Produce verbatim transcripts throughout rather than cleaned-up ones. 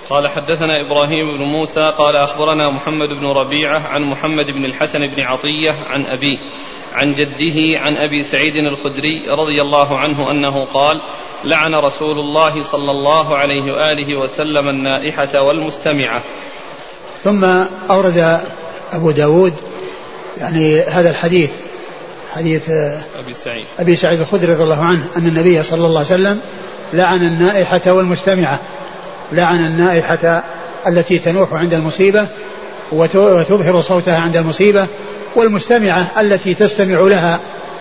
قال حدثنا إبراهيم بن موسى قال أخبرنا محمد بن ربيعة عن محمد بن الحسن بن عطية عن أبيه عن جده عن أبي سعيد الخدري رضي الله عنه أنه قال لعن رسول الله صلى الله عليه وآله وسلم النائحة والمستمعة. ثم أورد أبو داود يعني هذا الحديث حديث أبي سعيد أبي سعيد الخدري رضي الله عنه أن النبي صلى الله عليه وسلم لعن النائحة والمستمعة، لعن النائحة التي تنوح عند المصيبة وتظهر صوتها عند المصيبة، والمستمعة التي تستمع لها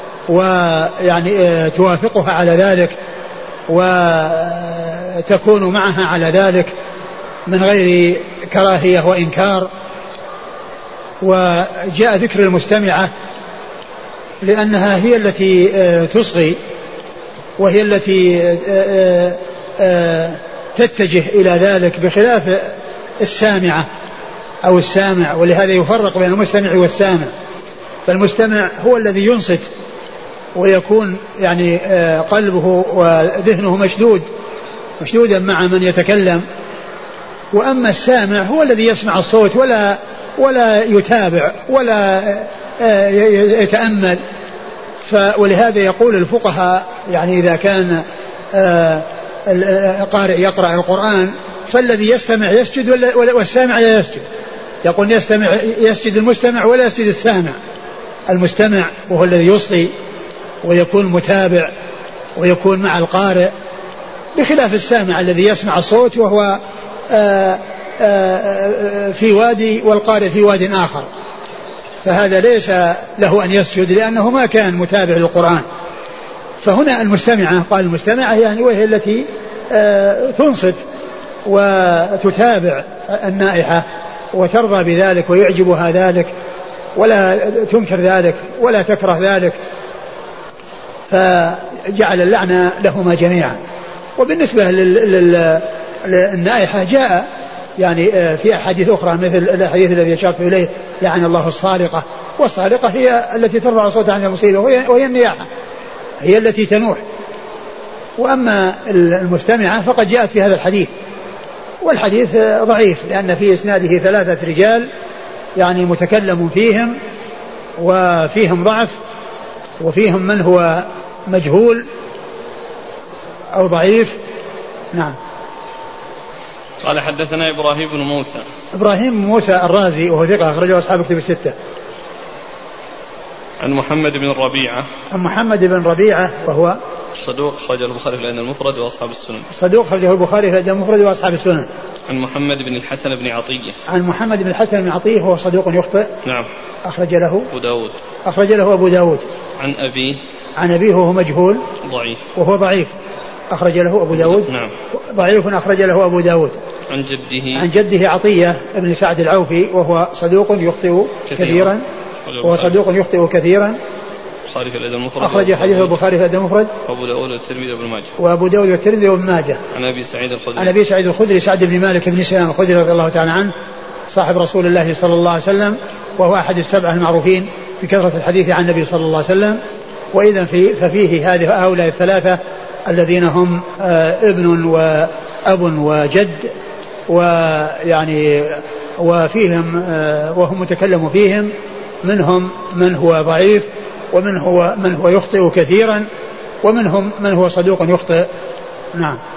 ويعني توافقها على ذلك وتكون معها على ذلك من غير كراهية وإنكار. وجاء ذكر المستمعة لأنها هي التي تصغي وهي التي تتجه إلى ذلك بخلاف السامعة أو السامع، ولهذا يفرق بين المستمع والسامع. فالمستمع هو الذي ينصت ويكون يعني قلبه وذهنه مشدود مشدودا مع من يتكلم، وأما السامع هو الذي يسمع الصوت ولا ولا يتابع ولا يتأمل. ولهذا يقول الفقهاء يعني إذا كان القارئ يقرأ القرآن فالذي يستمع يسجد والسامع لا يسجد. يقول يستمع يسجد المستمع ولا يسجد السامع. المستمع وهو الذي يصغي ويكون متابع ويكون مع القارئ، بخلاف السامع الذي يسمع الصوت وهو آآ آآ في وادي والقارئ في واد آخر، فهذا ليس له أن يسجد لأنه ما كان متابع للقرآن. فهنا المستمعة قال المستمعة يعني وهي التي تنصت وتتابع النائحة وترضى بذلك ويعجبها ذلك ولا تنكر ذلك ولا تكره ذلك، فجعل اللعنة لهما جميعا. وبالنسبة للنائحة جاء يعني في أحاديث أخرى مثل الحديث الذي أشرت إليه لعن الله الصارقة، والصارقة هي التي ترفع صوتها عن المصيبة وهي النياحة، هي التي تنوح. وأما المستمعة فقد جاءت في هذا الحديث، والحديث ضعيف لأن في إسناده ثلاثة رجال يعني متكلم فيهم وفيهم ضعف، وفيهم من هو مجهول أو ضعيف. نعم. قال حدثنا إبراهيم بن موسى إبراهيم بن موسى الرازي وهو ثقة أخرجه أصحاب الكتب الستة. عن محمد بن ربيعة عن محمد بن ربيعة وهو صدوق خرج البخاري في الأدب المفرد وأصحاب السنن. صدوق خرجه البخاري في الأدب المفرد وأصحاب السنن. عن محمد بن الحسن بن عطية عن محمد بن الحسن بن عطية وهو صدوق يخطئ. نعم. أخرج له أبو داود أخرج له أبو داود. عن أبيه عن أبيه وهو مجهول ضعيف وهو ضعيف أخرج له أبو داود. نعم. ضعيف أخرج له أبو داود. عن جده عن جده عطية ابن سعد العوفي وهو صدوق يخطئ كثيرا, كثيرا وهو صدوق يخطئ كثيرا. البخاري في الأدب المفرد أخرج حديث البخاري في الأدب المفرد وأبو داود والترمذي وابن ماجه وأبو داود والترمذي وابن ماجه. عن أبي سعيد الخدري عن أبي سعيد الخدري سعد بن مالك بن سلام الخدري رضي الله تعالى عنه صاحب رسول الله صلى الله عليه وسلم، وهو أحد السبعة المعروفين بكثرة الحديث عن النبي صلى الله عليه وسلم. وإذا في ففيه هذه هؤلاء الثلاثة الذين هم ابن وأب وجد، ويعني وفيهم وهم متكلم فيهم منهم من هو ضعيف ومن هو من هو يخطئ كثيرا ومنهم من هو صدوق يخطئ. نعم.